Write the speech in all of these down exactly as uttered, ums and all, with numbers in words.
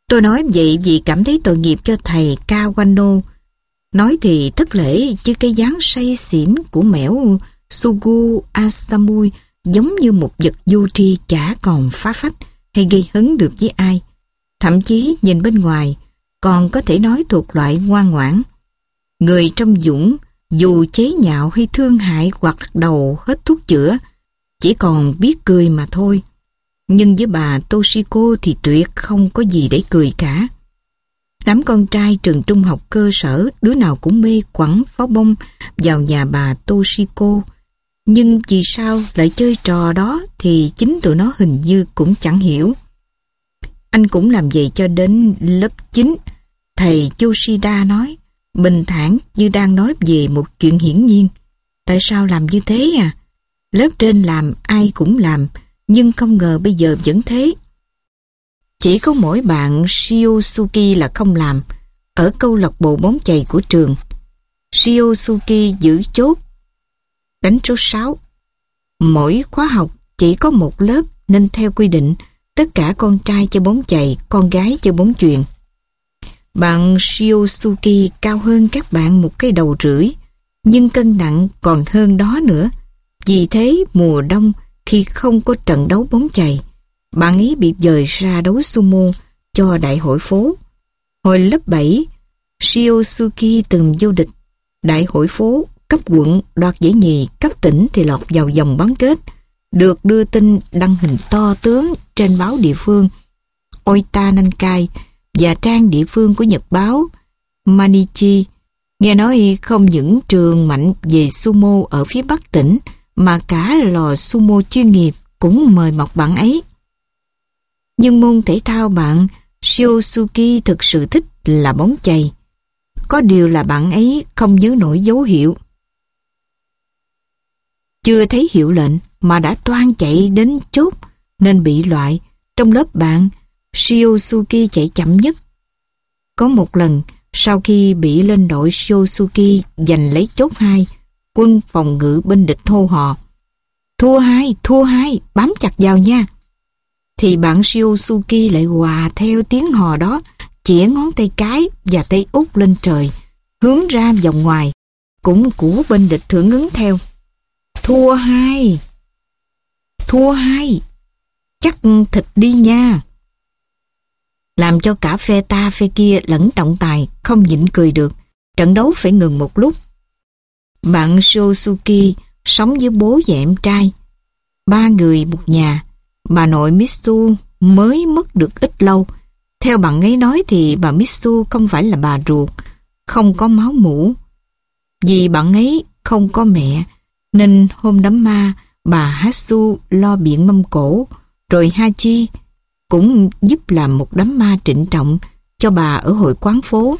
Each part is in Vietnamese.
Tôi nói vậy vì cảm thấy tội nghiệp cho thầy Kawano. Nói thì thất lễ, chứ cái dáng say xỉn của mẻo Sugu Asamui giống như một vật vô tri chả còn phá phách hay gây hấn được với ai. Thậm chí nhìn bên ngoài còn có thể nói thuộc loại ngoan ngoãn. Người trong dũng dù chế nhạo hay thương hại hoặc đầu hết thuốc chữa, chỉ còn biết cười mà thôi. Nhưng với bà Toshiko thì tuyệt không có gì để cười cả. Đám con trai trường trung học cơ sở đứa nào cũng mê quẳng pháo bông vào nhà bà Toshiko. Nhưng vì sao lại chơi trò đó thì chính tụi nó hình như cũng chẳng hiểu. Anh cũng làm vậy cho đến lớp chín. Thầy Yoshida nói, bình thản như đang nói về một chuyện hiển nhiên. Tại sao làm như thế à? Lớp trên làm ai cũng làm, nhưng không ngờ bây giờ vẫn thế. Chỉ có mỗi bạn Shiosuke là không làm, ở câu lạc bộ bóng chày của trường. Shiosuke giữ chốt, đánh số sáu. Mỗi khóa học chỉ có một lớp nên theo quy định, tất cả con trai chơi bóng chày, con gái chơi bóng chuyền. Bạn Shiosuke cao hơn các bạn một cái đầu rưỡi, nhưng cân nặng còn hơn đó nữa. Vì thế mùa đông khi không có trận đấu bóng chày, bạn ấy bị dời ra đấu sumo cho đại hội phố. Hồi lớp bảy, Shiosuke từng vô địch đại hội phố, cấp quận đoạt giải nhì, cấp tỉnh thì lọt vào vòng bán kết, được đưa tin đăng hình to tướng trên báo địa phương Oita Nankai và trang địa phương của nhật báo Manichi. Nghe nói không những trường mạnh về sumo ở phía Bắc tỉnh mà cả lò sumo chuyên nghiệp cũng mời mọc bạn ấy. Nhưng môn thể thao bạn Shiosuke thực sự thích là bóng chày. Có điều là bạn ấy không nhớ nổi dấu hiệu. Chưa thấy hiệu lệnh mà đã toan chạy đến chốt nên bị loại. Trong lớp bạn, Shiosuke chạy chậm nhất. Có một lần, sau khi bị lên đội Shiosuke giành lấy chốt hai, quân phòng ngự bên địch hô hò: "Thua hai, thua hai, bám chặt vào nha." Thì bạn Shiosuke lại hòa theo tiếng hò đó, chĩa ngón tay cái và tay út lên trời, hướng ra vòng ngoài, cũng của bên địch hưởng ứng theo: "Thua hai, thua hai, chắc thịt đi nha." Làm cho cả phe ta phe kia lẫn trọng tài không nhịn cười được. Trận đấu phải ngừng một lúc. Bạn Shiosuke sống với bố và em trai, ba người một nhà. Bà nội Mitsu mới mất được ít lâu. Theo bạn ấy nói thì bà Mitsu không phải là bà ruột, không có máu mủ. Vì bạn ấy không có mẹ, nên hôm đám ma, bà Hatsu lo biện mâm cổ, rồi Hachi cũng giúp làm một đám ma trịnh trọng cho bà ở hội quán phố.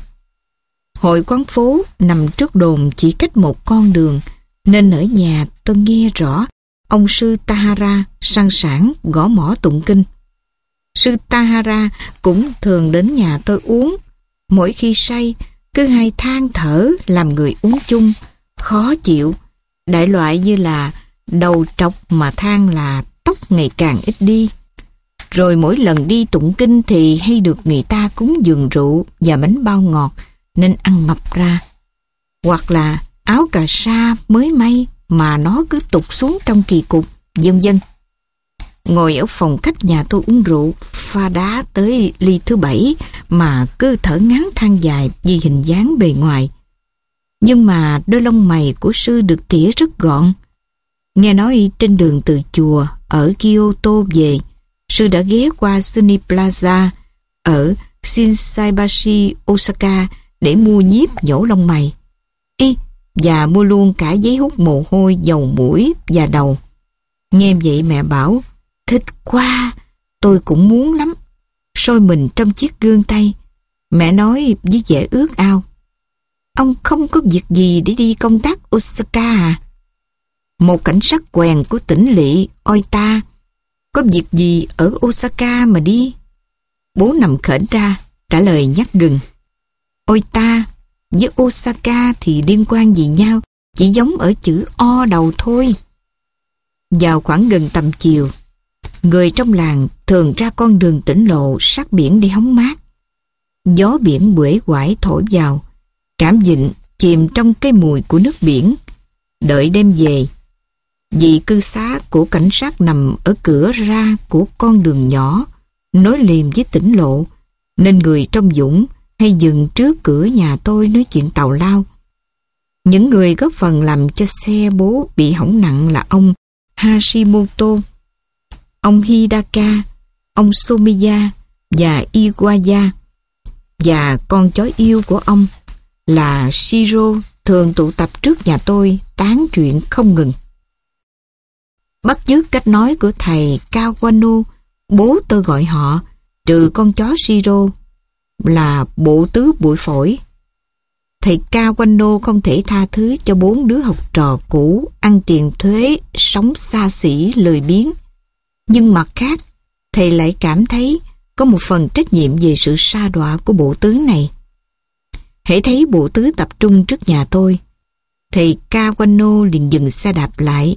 Hội quán phố nằm trước đồn chỉ cách một con đường, nên ở nhà tôi nghe rõ ông sư Tahara sang sảng gõ mõ tụng kinh. Sư Tahara cũng thường đến nhà tôi uống. Mỗi khi say, cứ hay than thở làm người uống chung, khó chịu. Đại loại như là đầu trọc mà than là tóc ngày càng ít đi. Rồi mỗi lần đi tụng kinh thì hay được người ta cúng dường rượu và bánh bao ngọt nên ăn mập ra. Hoặc là áo cà sa mới may mà nó cứ tụt xuống trong kỳ cục, vân vân. Ngồi ở phòng khách nhà tôi uống rượu, pha đá tới ly thứ bảy mà cứ thở ngắn than dài vì hình dáng bề ngoài. Nhưng mà đôi lông mày của sư được tỉa rất gọn. Nghe nói trên đường từ chùa ở Kyoto về, sư đã ghé qua Sunny Plaza ở Shinsaibashi, Osaka để mua nhíp nhổ lông mày. Y, và mua luôn cả giấy hút mồ hôi, dầu mũi và đầu. Nghe vậy mẹ bảo: "Thích quá, tôi cũng muốn lắm." Soi mình trong chiếc gương tay, mẹ nói với vẻ ước ao: "Ông không có việc gì để đi công tác Osaka à?" Một cảnh sát quèn của tỉnh lỵ Oita, có việc gì ở Osaka mà đi? Bố nằm khểnh ra, trả lời nhát gừng: "Oita với Osaka thì liên quan gì nhau, chỉ giống ở chữ O đầu thôi." Vào khoảng gần tầm chiều, người trong làng thường ra con đường tỉnh lộ sát biển để hóng mát. Gió biển uể oải thổi vào, cảm vịnh chìm trong cái mùi của nước biển. Đợi đem về, vị cư xá của cảnh sát nằm ở cửa ra của con đường nhỏ nối liền với tỉnh lộ, nên người trong dũng hay dừng trước cửa nhà tôi nói chuyện tào lao. Những người góp phần làm cho xe bố bị hỏng nặng là ông Hashimoto, ông Hidaka, ông Somiya và Iwaya, và con chó yêu của ông là Shiro thường tụ tập trước nhà tôi tán chuyện không ngừng. Bắt chước cách nói của thầy Kawano, bố tôi gọi họ, trừ con chó Shiro, là bộ tứ bụi phổi. Thầy Kawano không thể tha thứ cho bốn đứa học trò cũ ăn tiền thuế, sống xa xỉ, lười biếng. Nhưng mặt khác, thầy lại cảm thấy có một phần trách nhiệm về sự sa đọa của bộ tứ này. Hễ thấy bộ tứ tập trung trước nhà tôi, thầy Kawano liền dừng xe đạp lại.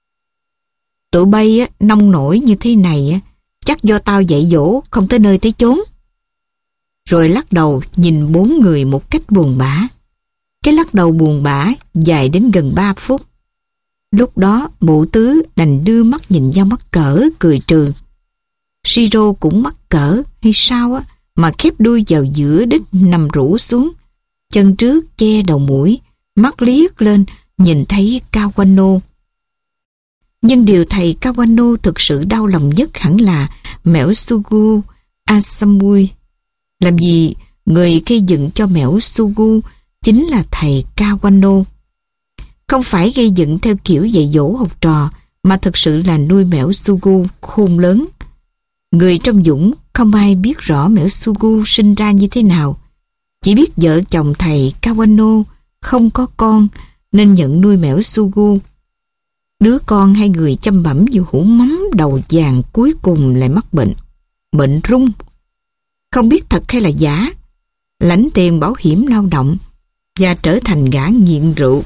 Tụi bay á, nông nổi như thế này á, chắc do tao dạy dỗ không tới nơi tới chốn. Rồi lắc đầu nhìn bốn người một cách buồn bã. Cái lắc đầu buồn bã dài đến gần ba phút. Lúc đó bộ tứ đành đưa mắt nhìn nhau mắc cỡ, cười trừ. Shiro cũng mắc cỡ hay sao á, mà khép đuôi vào giữa đít nằm rũ xuống, chân trước che đầu mũi, mắt liếc lên nhìn thấy Kawano. Nhưng điều thầy Kawano thực sự đau lòng nhất hẳn là Mẻo Sugu Asamui. Làm gì người gây dựng cho Mẻo Sugu chính là thầy Kawano. Không phải gây dựng theo kiểu dạy dỗ học trò, mà thực sự là nuôi Mẻo Sugu khôn lớn. Người trong dũng không ai biết rõ Mẻo Sugu sinh ra như thế nào. Chỉ biết vợ chồng thầy Kawano không có con nên nhận nuôi Mẻo Sugu. Đứa con hai người chăm bẵm như hũ mắm đầu vàng cuối cùng lại mắc bệnh, bệnh rung. Không biết thật hay là giả, lãnh tiền bảo hiểm lao động và trở thành gã nghiện rượu.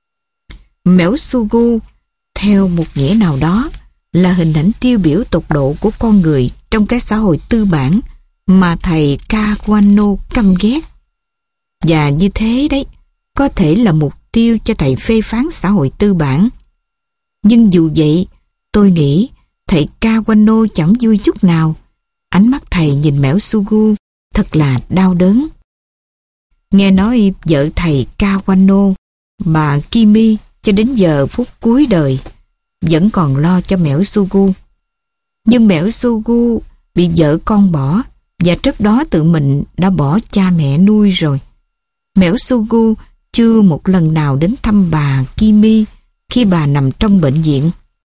Mẻo Sugu, theo một nghĩa nào đó, là hình ảnh tiêu biểu tột độ của con người trong cái xã hội tư bản mà thầy Kawano căm ghét. Và như thế đấy, có thể là mục tiêu cho thầy phê phán xã hội tư bản. Nhưng dù vậy, tôi nghĩ thầy Kawano chẳng vui chút nào. Ánh mắt thầy nhìn Mẻo Sugu thật là đau đớn. Nghe nói vợ thầy Kawano, bà Kimi, cho đến giờ phút cuối đời vẫn còn lo cho Mẻo Sugu. Nhưng Mẻo Sugu bị vợ con bỏ, và trước đó tự mình đã bỏ cha mẹ nuôi rồi. Mẻo Sugu chưa một lần nào đến thăm bà Kimi khi bà nằm trong bệnh viện.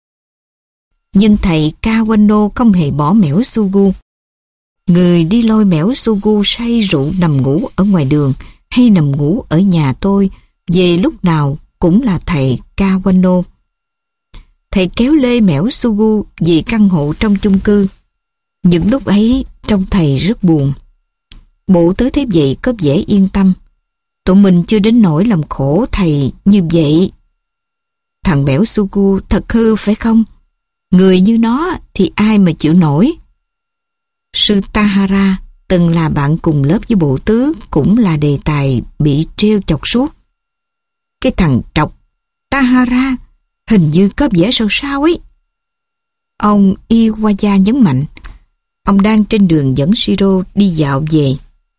Nhưng thầy Kawano không hề bỏ Mẻo Sugu. Người đi lôi Mẻo Sugu say rượu nằm ngủ ở ngoài đường hay nằm ngủ ở nhà tôi về lúc nào cũng là thầy Kawano. Thầy kéo lê Mẻo Sugu về căn hộ trong chung cư. Những lúc ấy trông thầy rất buồn. Bộ tứ thế vậy có vẻ yên tâm. Tụi mình chưa đến nỗi làm khổ thầy như vậy. Thằng Mẻo Sugu thật hư phải không? Người như nó thì ai mà chịu nổi. Sư Tahara từng là bạn cùng lớp với bộ tứ, cũng là đề tài bị trêu chọc suốt. Cái thằng trọc Tahara hình như có vẻ sao sao ấy. Ông Iwaya nhấn mạnh. Ông đang trên đường dẫn Shiro đi dạo về.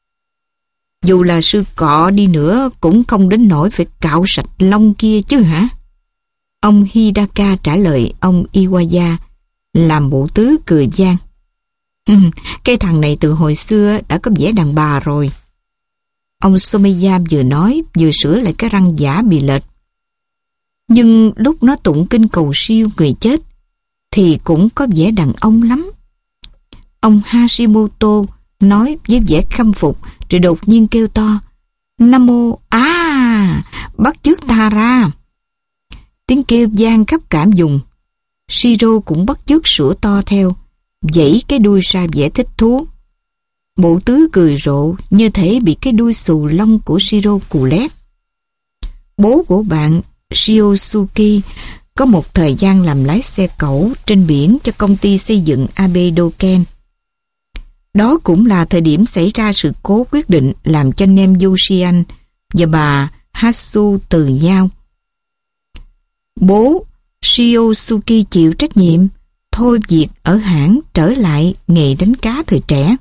Dù là sư cọ đi nữa cũng không đến nỗi phải cạo sạch lông kia chứ hả? Ông Hidaka trả lời ông Iwaya, làm bộ tứ cười vang. Cái thằng này từ hồi xưa đã có vẻ đàn bà rồi. Ông Somiya vừa nói vừa sửa lại cái răng giả bị lệch. Nhưng lúc nó tụng kinh cầu siêu người chết thì cũng có vẻ đàn ông lắm. Ông Hashimoto nói với vẻ khâm phục rồi đột nhiên kêu to, Nam mô, à, bắt chước Tara. Tiếng kêu vang khắp cả vùng. Shiro cũng bắt chước sủa to theo, vẫy cái đuôi ra vẻ thích thú. Bộ tứ cười rộ như thể bị cái đuôi xù lông của Shiro cù lét. Bố của bạn Shiosuke có một thời gian làm lái xe cẩu trên biển cho công ty xây dựng Abe Doken. Đó cũng là thời điểm xảy ra sự cố quyết định làm cho Nem Yoshian và bà Hatsu từ nhau. Bố Shiosuki chịu trách nhiệm thôi việc ở hãng trở lại nghề đánh cá thời trẻ.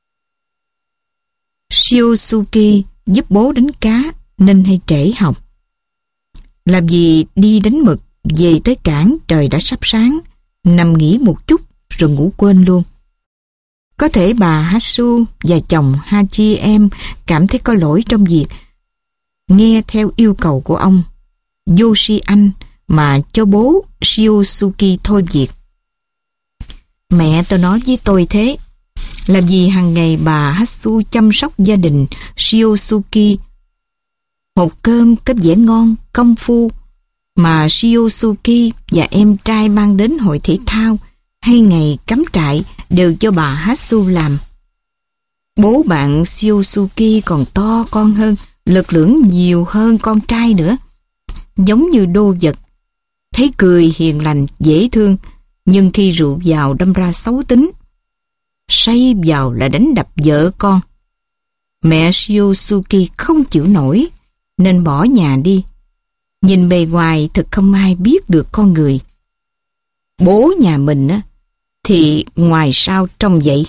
Shiosuki giúp bố đánh cá nên hay trễ học. Làm gì đi đánh mực, về tới cảng trời đã sắp sáng, nằm nghỉ một chút rồi ngủ quên luôn. Có thể bà Hatsu và chồng Hachi em cảm thấy có lỗi trong việc nghe theo yêu cầu của ông Yoshian mà cho bố Shiosuki thôi việc. Mẹ tôi nói với tôi thế. Làm gì hàng ngày bà Hatsu chăm sóc gia đình Shiosuki, hột cơm có vẻ ngon, công phu mà Shiosuki và em trai mang đến hội thể thao hay ngày cắm trại đều cho bà Hatsu làm. Bố bạn Shiosuki còn to con hơn, lực lưỡng nhiều hơn con trai nữa. Giống như đô vật, thấy cười hiền lành, dễ thương, nhưng khi rượu vào đâm ra xấu tính. Say vào là đánh đập vợ con. Mẹ Shiosuki không chịu nổi nên bỏ nhà đi. Nhìn bề ngoài thật không ai biết được con người. Bố nhà mình á thì ngoài sao trông vậy.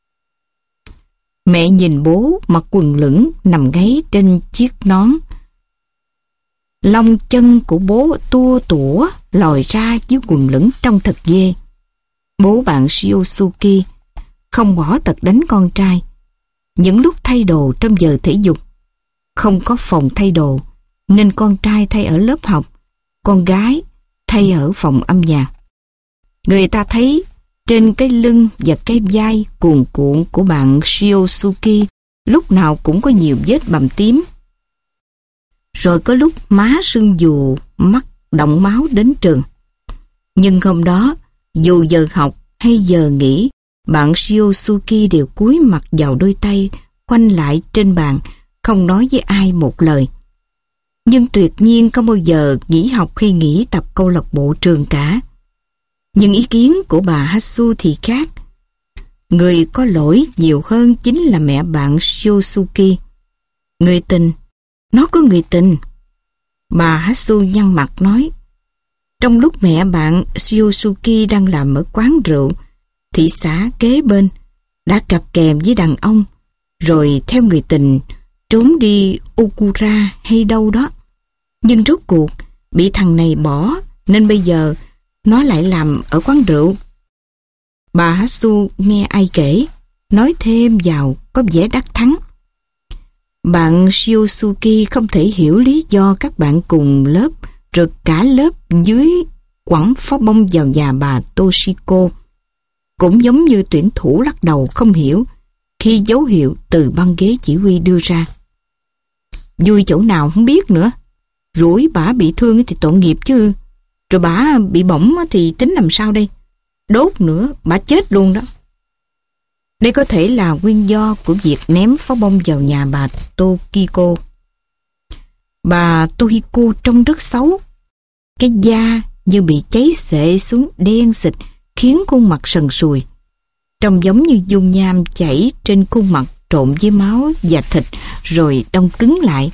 Mẹ nhìn bố mặc quần lửng nằm gáy trên chiếc nón. Lông chân của bố tua tủa lòi ra dưới quần lửng trông thật ghê. Bố bạn Shiosuki không bỏ tật đánh con trai. Những lúc thay đồ trong giờ thể dục, không có phòng thay đồ, nên con trai thay ở lớp học, con gái thay ở phòng âm nhạc. Người ta thấy trên cái lưng và cái vai cuồn cuộn của bạn Shiosuki lúc nào cũng có nhiều vết bầm tím. Rồi có lúc má sưng vù, mắt đọng máu đến trường. Nhưng hôm đó, dù giờ học hay giờ nghỉ, bạn Shiosuki đều cúi mặt vào đôi tay, khoanh lại trên bàn, không nói với ai một lời. Nhưng tuyệt nhiên không bao giờ nghỉ học hay nghỉ tập câu lạc bộ trường cả. Nhưng ý kiến của bà Hatsu thì khác. Người có lỗi nhiều hơn chính là mẹ bạn Shiosuki. Người tình, nó có người tình. Bà Hatsu nhăn mặt nói, trong lúc mẹ bạn Shiosuki đang làm ở quán rượu, thị xã kế bên, đã cặp kèm với đàn ông, rồi theo người tình trốn đi Okura hay đâu đó. Nhưng rốt cuộc bị thằng này bỏ, nên bây giờ nó lại làm ở quán rượu. Bà Hatsu nghe ai kể, nói thêm vào có vẻ đắc thắng. Bạn Shiosuki không thể hiểu lý do các bạn cùng lớp, rồi cả lớp dưới quẳng pháo bông vào nhà bà Toshiko. Cũng giống như tuyển thủ lắc đầu không hiểu khi dấu hiệu từ băng ghế chỉ huy đưa ra. Vui chỗ nào không biết nữa. Rủi bả bị thương thì tội nghiệp chứ. Rồi bả bị bỏng thì tính làm sao đây? Đốt nữa, bả chết luôn đó. Đây có thể là nguyên do của việc ném pháo bông vào nhà bà Tokiko. Bà Tohiko trông rất xấu. Cái da như bị cháy xệ xuống đen xịt, khiến khuôn mặt sần sùi. Trông giống như dung nham chảy trên khuôn mặt trộn với máu và thịt rồi đông cứng lại.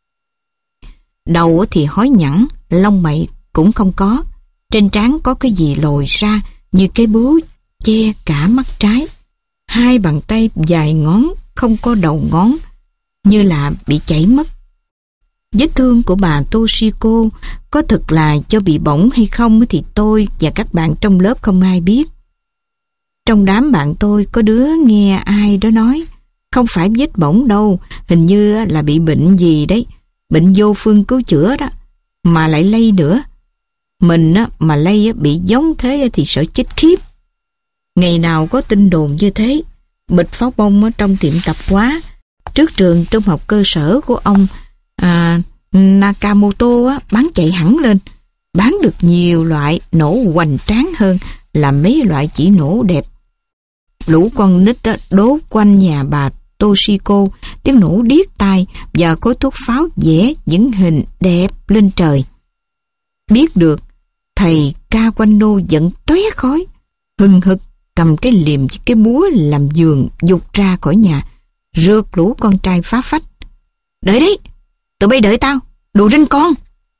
Đầu thì hói nhẵn, lông mày cũng không có. Trên trán có cái gì lồi ra như cái bướu che cả mắt trái. Hai bàn tay dài ngón, không có đầu ngón, như là bị chảy mất. Vết thương của bà Toshiko có thực là do bị bỏng hay không thì tôi và các bạn trong lớp không ai biết. Trong đám bạn tôi có đứa nghe ai đó nói, không phải vết bỏng đâu, hình như là bị bệnh gì đấy, bệnh vô phương cứu chữa đó, mà lại lây nữa. Mình mà lây bị giống thế thì sợ chết khiếp. Ngày nào có tin đồn như thế. Bịch pháo bông trong tiệm tạp hóa trước trường trung học cơ sở của ông à, Nakamoto á, bán chạy hẳn lên. Bán được nhiều loại nổ hoành tráng hơn là mấy loại chỉ nổ đẹp. Lũ con nít á, đốt quanh nhà bà Toshiko, tiếng nổ điếc tai và khối thuốc pháo vẽ những hình đẹp lên trời. Biết được, thầy Kawano giận tóe khói, hừng hực cầm cái liềm với cái búa làm giường dục ra khỏi nhà, rượt lũ con trai phá phách. Đợi đấy, tụi bay đợi tao, đồ rinh con.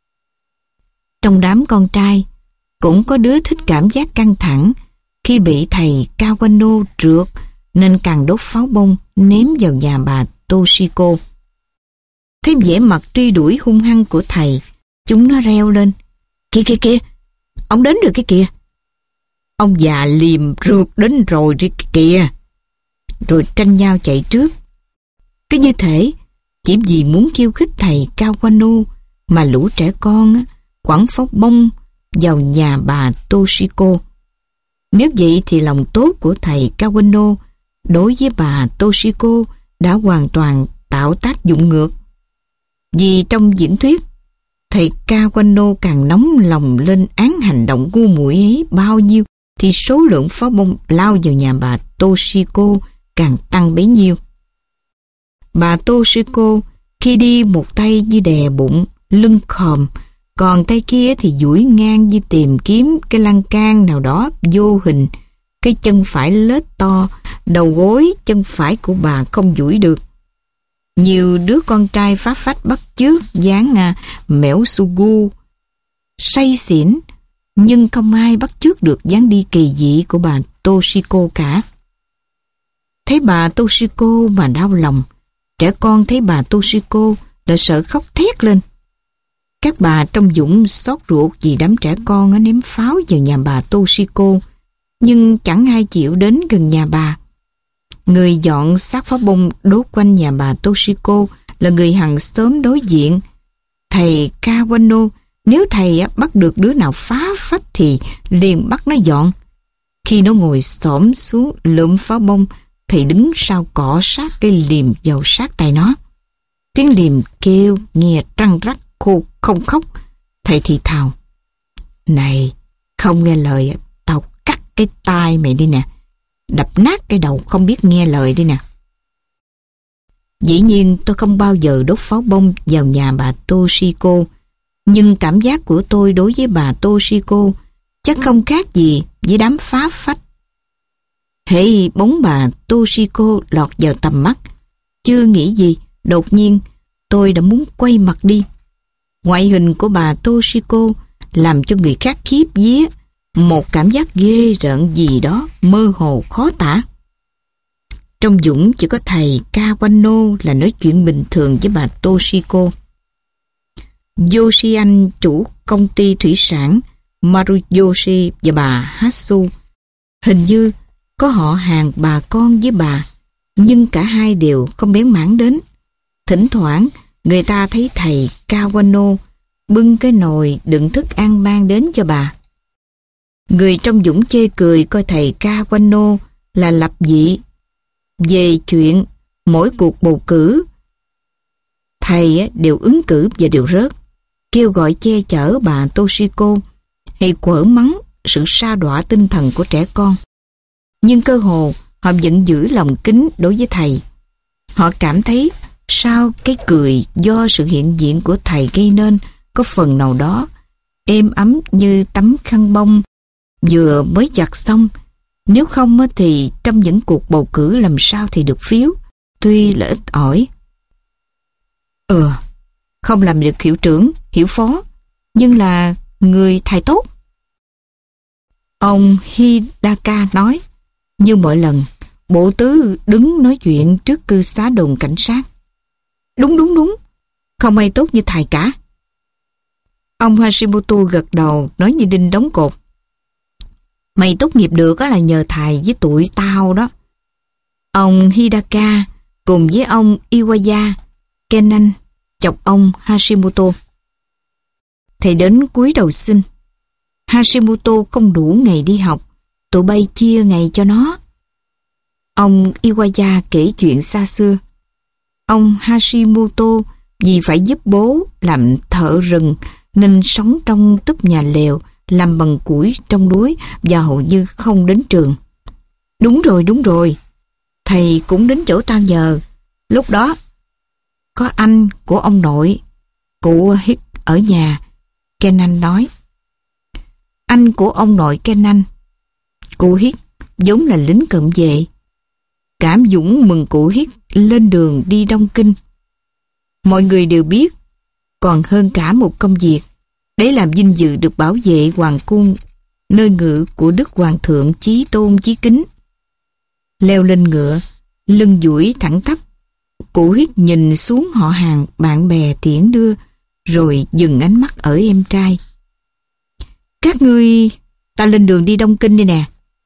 Trong đám con trai, cũng có đứa thích cảm giác căng thẳng khi bị thầy Kawano trượt nên càng đốt pháo bông ném vào nhà bà Toshiko. Thấy vẻ mặt truy đuổi hung hăng của thầy, chúng nó reo lên. Kìa kìa kìa, ông đến rồi cái kìa. Ông già liềm rượt đến rồi đi kìa. Rồi tranh nhau chạy trước. Cứ như thể chỉ vì muốn khiêu khích thầy Kawano mà lũ trẻ con á, quẳng pháo bông vào nhà bà Toshiko. Nếu vậy thì lòng tốt của thầy Kawano đối với bà Toshiko đã hoàn toàn tạo tác dụng ngược. Vì trong diễn thuyết, thầy Kawano càng nóng lòng lên án hành động ngu muội ấy bao nhiêu thì số lượng pháo bông lao vào nhà bà Toshiko càng tăng bấy nhiêu. Bà Toshiko khi đi một tay như đè bụng, lưng khòm, còn tay kia thì duỗi ngang như tìm kiếm cái lan can nào đó vô hình. Cái chân phải lết to, đầu gối chân phải của bà không duỗi được. Nhiều đứa con trai phá phách bắt chước dáng à, mẻo sugu, say xỉn, nhưng không ai bắt chước được dáng đi kỳ dị của bà Toshiko cả. Thấy bà Toshiko mà đau lòng, trẻ con thấy bà Toshiko đã sợ khóc thét lên. Các bà trong dũng xót ruột vì đám trẻ con ném pháo vào nhà bà Toshiko, nhưng chẳng ai chịu đến gần nhà bà. Người dọn xác pháo bông đốt quanh nhà bà Toshiko là người hàng xóm đối diện, thầy Kawano. Nếu thầy bắt được đứa nào phá phách thì liền bắt nó dọn. Khi nó ngồi xổm xuống lượm pháo bông, thầy đứng sau cọ sát cái liềm vào sát tay nó. Tiếng liềm kêu nghe trăng rắc khô không khóc. Thầy thì thào: Này, không nghe lời tao cắt cái tai mày đi nè, đập nát cái đầu không biết nghe lời đi nè. Dĩ nhiên tôi không bao giờ đốt pháo bông vào nhà bà Toshiko, nhưng cảm giác của tôi đối với bà Toshiko chắc không khác gì với đám phá phách. Hễ bóng bà Toshiko lọt vào tầm mắt, chưa nghĩ gì, đột nhiên tôi đã muốn quay mặt đi. Ngoại hình của bà Toshiko làm cho người khác khiếp vía, một cảm giác ghê rợn gì đó mơ hồ khó tả. Trong dũng chỉ có thầy Kawano là nói chuyện bình thường với bà Toshiko. Yoshian, chủ công ty thủy sản Maruyoshi, và bà Hatsu hình như có họ hàng bà con với bà, nhưng cả hai đều không bén mảng đến. Thỉnh thoảng người ta thấy thầy Kawano bưng cái nồi đựng thức ăn mang đến cho bà. Người trong dũng chê cười coi thầy Kawano là lập dị. Về chuyện mỗi cuộc bầu cử, thầy đều ứng cử và đều rớt, kêu gọi che chở bà Toshiko hay quở mắng sự sa đọa tinh thần của trẻ con. Nhưng cơ hồ họ vẫn giữ lòng kính đối với thầy. Họ cảm thấy sao cái cười do sự hiện diện của thầy gây nên có phần nào đó êm ấm như tấm khăn bông vừa mới giặt xong. Nếu không thì trong những cuộc bầu cử làm sao thì được phiếu, tuy là ít ỏi. Ừ, không làm được hiệu trưởng, hiệu phó, nhưng là người thầy tốt. Ông Hidaka nói, như mọi lần, bộ tứ đứng nói chuyện trước cư xá đồn cảnh sát. Đúng đúng đúng, không ai tốt như thầy cả. Ông Hashimoto gật đầu nói như đinh đóng cột. Mày tốt nghiệp được là nhờ thầy với tụi tao đó. Ông Hidaka cùng với ông Iwaya Kenan chọc ông Hashimoto. Thầy đến cúi đầu xin. Hashimoto không đủ ngày đi học, tụi bay chia ngày cho nó. Ông Iwaya kể chuyện xa xưa. Ông Hashimoto vì phải giúp bố làm thợ rừng nên sống trong túp nhà lều làm bằng củi trong núi và hầu như không đến trường. Đúng rồi, đúng rồi. Thầy cũng đến chỗ tao nhờ. Lúc đó có anh của ông nội, cụ Hít ở nhà. Kenan nói. Anh của ông nội Kenan, cụ Hít vốn là lính cận vệ. Cảm dũng mừng cụ Hiết lên đường đi Đông Kinh. Mọi người đều biết, còn hơn cả một công việc, để làm vinh dự được bảo vệ hoàng cung, nơi ngự của Đức Hoàng thượng chí tôn chí kính. Leo lên ngựa, lưng duỗi thẳng tắp, cụ Hiết nhìn xuống họ hàng, bạn bè tiễn đưa, rồi dừng ánh mắt ở em trai. Các ngươi, ta lên đường đi Đông Kinh đây nè.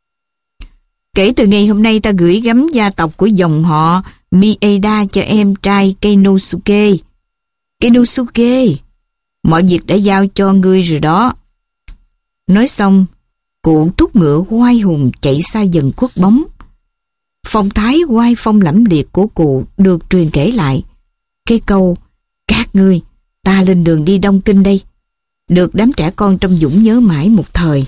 Kể từ ngày hôm nay ta gửi gắm gia tộc của dòng họ Mieda cho em trai Keinosuke. Keinosuke, mọi việc đã giao cho ngươi rồi đó. Nói xong, cụ thúc ngựa oai hùng chạy xa dần khuất bóng. Phong thái oai phong lẫm liệt của cụ được truyền kể lại. Cái câu, các ngươi, ta lên đường đi Đông Kinh đây, được đám trẻ con trong Dũng nhớ mãi một thời.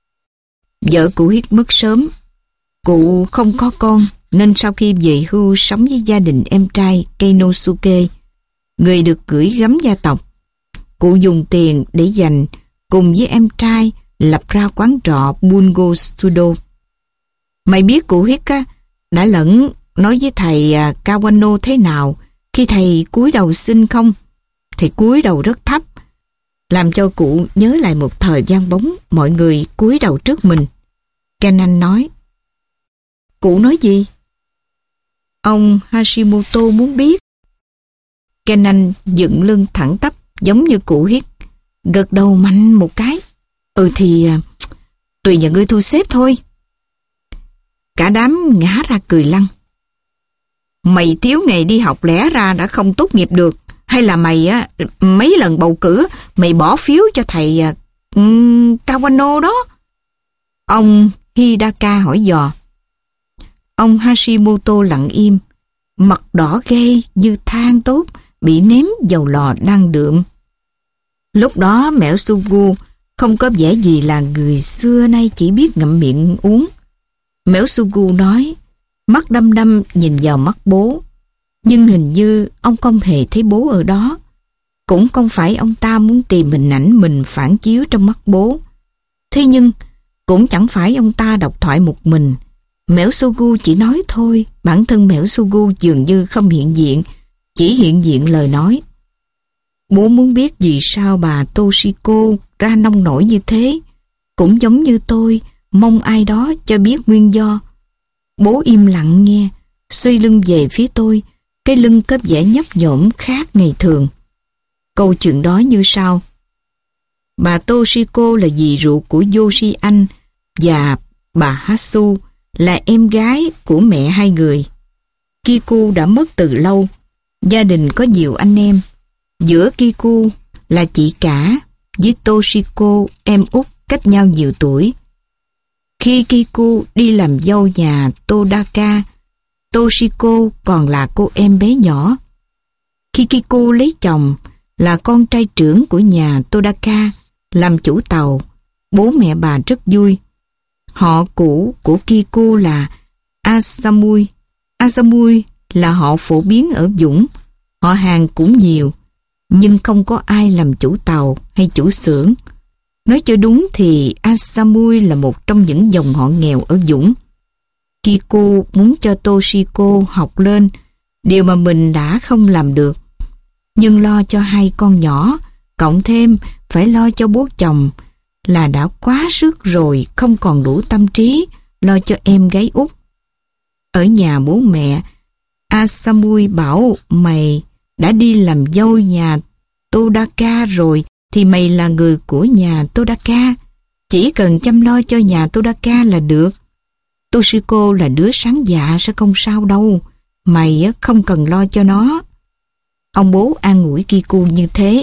Vợ cụ Hiết mất sớm. Cụ không có con, nên sau khi về hưu sống với gia đình em trai Keinosuke, người được gửi gắm gia tộc, cụ dùng tiền để dành cùng với em trai lập ra quán trọ Bungo Studio. Mày biết cụ Hiết á, đã lẫn nói với thầy Kawano thế nào khi thầy cúi đầu xin không? Thầy cúi đầu rất thấp, làm cho cụ nhớ lại một thời gian bóng mọi người cúi đầu trước mình. Kenan nói. Cụ nói gì? Ông Hashimoto muốn biết. Kenan dựng lưng thẳng tắp giống như cụ Hiết, gật đầu mạnh một cái. Ừ thì tùy nhà ngươi thu xếp thôi. Cả đám ngã ra cười lăn. Mày thiếu ngày đi học lẽ ra đã không tốt nghiệp được, hay là mày á mấy lần bầu cử mày bỏ phiếu cho thầy um, Kawano đó? Ông Hidaka hỏi dò. Ông Hashimoto lặng im, mặt đỏ ghê như than tốt bị ném dầu lò đang đượm. Lúc đó Mẻo Sugu không có vẻ gì là người xưa nay chỉ biết ngậm miệng uống. Mẻo Sugu nói, mắt đăm đăm nhìn vào mắt bố, nhưng hình như ông không hề thấy bố ở đó. Cũng không phải ông ta muốn tìm hình ảnh mình phản chiếu trong mắt bố. Thế nhưng cũng chẳng phải ông ta độc thoại một mình. Mẻo Sugu chỉ nói thôi, bản thân Mẻo Sugu dường như không hiện diện, chỉ hiện diện lời nói. Bố muốn biết vì sao bà Toshiko ra nông nổi như thế, cũng giống như tôi mong ai đó cho biết nguyên do. Bố im lặng nghe, xoay lưng về phía tôi, cái lưng có vẻ nhấp nhổm khác ngày thường. Câu chuyện đó như sau. Bà Toshiko là dì ruột của Yoshi anh và bà Hatsu là em gái của mẹ hai người. Kiku đã mất từ lâu, gia đình có nhiều anh em. Giữa Kiku là chị cả với Toshiko, em út cách nhau nhiều tuổi. Khi Kiku đi làm dâu nhà Todaka, Toshiko còn là cô em bé nhỏ. Khi Kiku lấy chồng, là con trai trưởng của nhà Todaka, làm chủ tàu, bố mẹ bà rất vui. Họ cũ của Kiku là Asamui. Asamui là họ phổ biến ở Dũng. Họ hàng cũng nhiều, nhưng không có ai làm chủ tàu hay chủ xưởng. Nói cho đúng thì Asamui là một trong những dòng họ nghèo ở Dũng. Kiku muốn cho Toshiko học lên, điều mà mình đã không làm được. Nhưng lo cho hai con nhỏ, cộng thêm phải lo cho bố chồng, là đã quá sức rồi, không còn đủ tâm trí lo cho em gái út. Ở nhà bố mẹ, Asamui bảo mày đã đi làm dâu nhà Todaka rồi thì mày là người của nhà Todaka. Chỉ cần chăm lo cho nhà Todaka là được. Toshiko là đứa sáng dạ sẽ không sao đâu. Mày không cần lo cho nó. Ông bố an ủi Kiku như thế.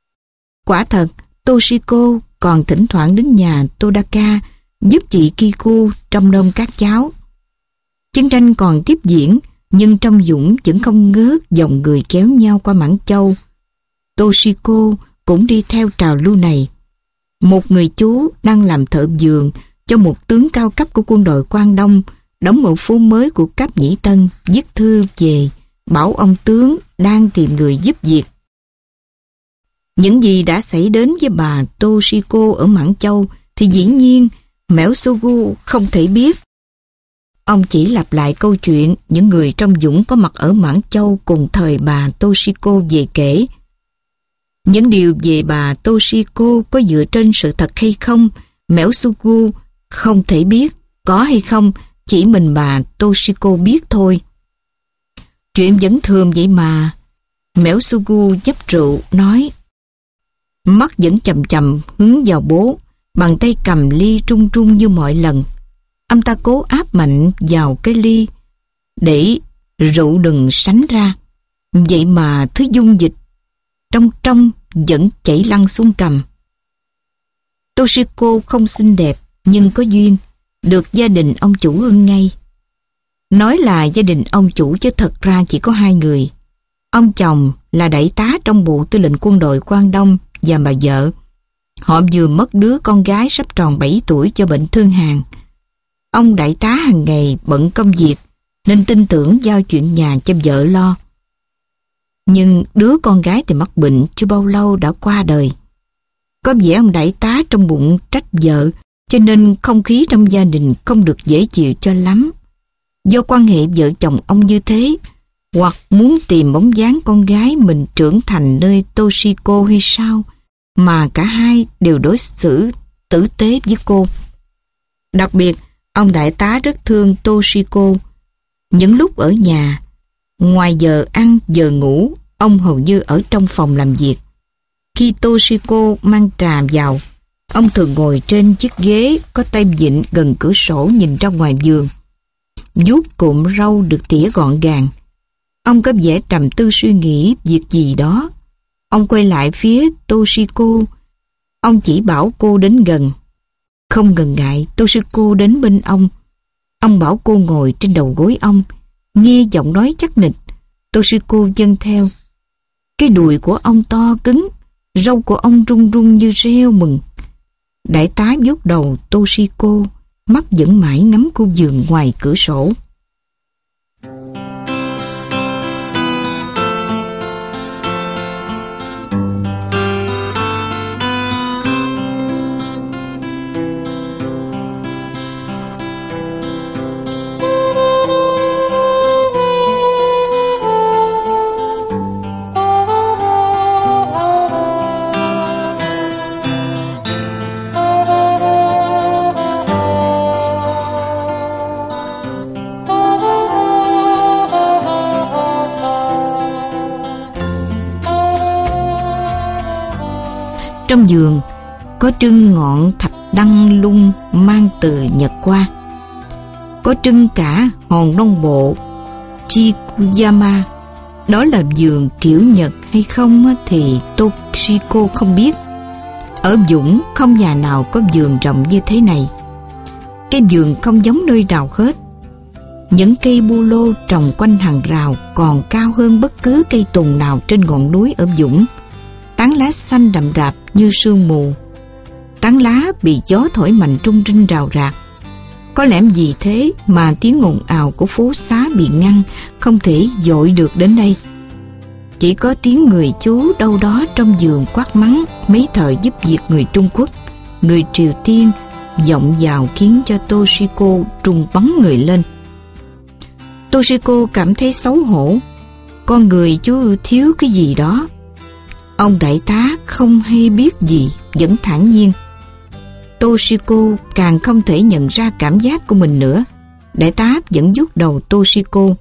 Quả thật, Toshiko còn thỉnh thoảng đến nhà Todaka giúp chị Kiku trông nom các cháu. Chiến tranh còn tiếp diễn, nhưng trong Dũng vẫn không ngớt dòng người kéo nhau qua Mãn Châu. Toshiko cũng đi theo trào lưu này. Một người chú đang làm thợ giường cho một tướng cao cấp của quân đội Quang Đông, đóng một phố mới của cấp Nhĩ Tân, viết thư về, bảo ông tướng đang tìm người giúp việc. Những gì đã xảy đến với bà Toshiko ở Mãn Châu thì dĩ nhiên Mẻo Sugu không thể biết. Ông chỉ lặp lại câu chuyện những người trong dũng có mặt ở Mãn Châu cùng thời bà Toshiko về kể. Những điều về bà Toshiko có dựa trên sự thật hay không, Mẽo Sugu không thể biết. Có hay không, chỉ mình bà Toshiko biết thôi. Chuyện vẫn thường vậy mà. Mẽo Sugu nhấp rượu, nói. Mắt vẫn chầm chầm hướng vào bố, bàn tay cầm ly trung trung như mọi lần. Ông ta cố áp mạnh vào cái ly để rượu đừng sánh ra. Vậy mà thứ dung dịch trong trong vẫn chảy lăn xuống cằm. Toshiko không xinh đẹp nhưng có duyên, được gia đình ông chủ ưng ngay. Nói là gia đình ông chủ chứ thật ra chỉ có hai người. Ông chồng là đại tá trong bộ tư lệnh quân đội Quang Đông và bà vợ. Họ vừa mất đứa con gái sắp tròn bảy tuổi cho bệnh thương hàn. Ông đại tá hàng ngày bận công việc nên tin tưởng giao chuyện nhà cho vợ lo. Nhưng đứa con gái thì mắc bệnh chưa bao lâu đã qua đời. Có vẻ ông đại tá trong bụng trách vợ, cho nên không khí trong gia đình không được dễ chịu cho lắm. Do quan hệ vợ chồng ông như thế, hoặc muốn tìm bóng dáng con gái mình trưởng thành nơi Toshiko hay sao, mà cả hai đều đối xử tử tế với cô. Đặc biệt, ông đại tá rất thương Toshiko. Những lúc ở nhà, ngoài giờ ăn, giờ ngủ, ông hầu như ở trong phòng làm việc. Khi Toshiko mang trà vào, ông thường ngồi trên chiếc ghế có tay vịn gần cửa sổ nhìn ra ngoài vườn. Vuốt cụm râu được tỉa gọn gàng. Ông có vẻ trầm tư suy nghĩ việc gì đó. Ông quay lại phía Toshiko. Ông chỉ bảo cô đến gần. Không ngần ngại, Toshiko đến bên ông. Ông bảo cô ngồi trên đầu gối ông. Nghe giọng nói chắc nịch, Toshiko dâng theo. Cái đùi của ông to cứng, râu của ông rung rung như reo mừng. Đại tá vuốt đầu Toshiko, mắt vẫn mãi ngắm khu vườn ngoài cửa sổ. Trong vườn có trưng ngọn thạch đăng lung mang từ Nhật qua. Có trưng cả hòn non bộ Chikuyama. Đó là vườn kiểu Nhật hay không thì Toshiko không biết. Ở Dũng không nhà nào có vườn rộng như thế này. Cái vườn không giống nơi nào hết. Những cây bu lô trồng quanh hàng rào còn cao hơn bất cứ cây tùng nào trên ngọn núi ở Dũng. Tán lá xanh đậm rạp như sương mù. Tán lá bị gió thổi mạnh rung rinh rào rạc. Có lẽ vì thế mà tiếng ồn ào của phố xá bị ngăn, không thể dội được đến đây. Chỉ có tiếng người chú đâu đó trong vườn quát mắng mấy thợ giúp việc người Trung Quốc, người Triều Tiên vọng vào khiến cho Toshiko trùng bắn người lên. Toshiko cảm thấy xấu hổ. Con người chú thiếu cái gì đó. Ông đại tá không hay biết gì, vẫn thản nhiên. Toshiko càng không thể nhận ra cảm giác của mình nữa. Đại tá vẫn vuốt đầu Toshiko.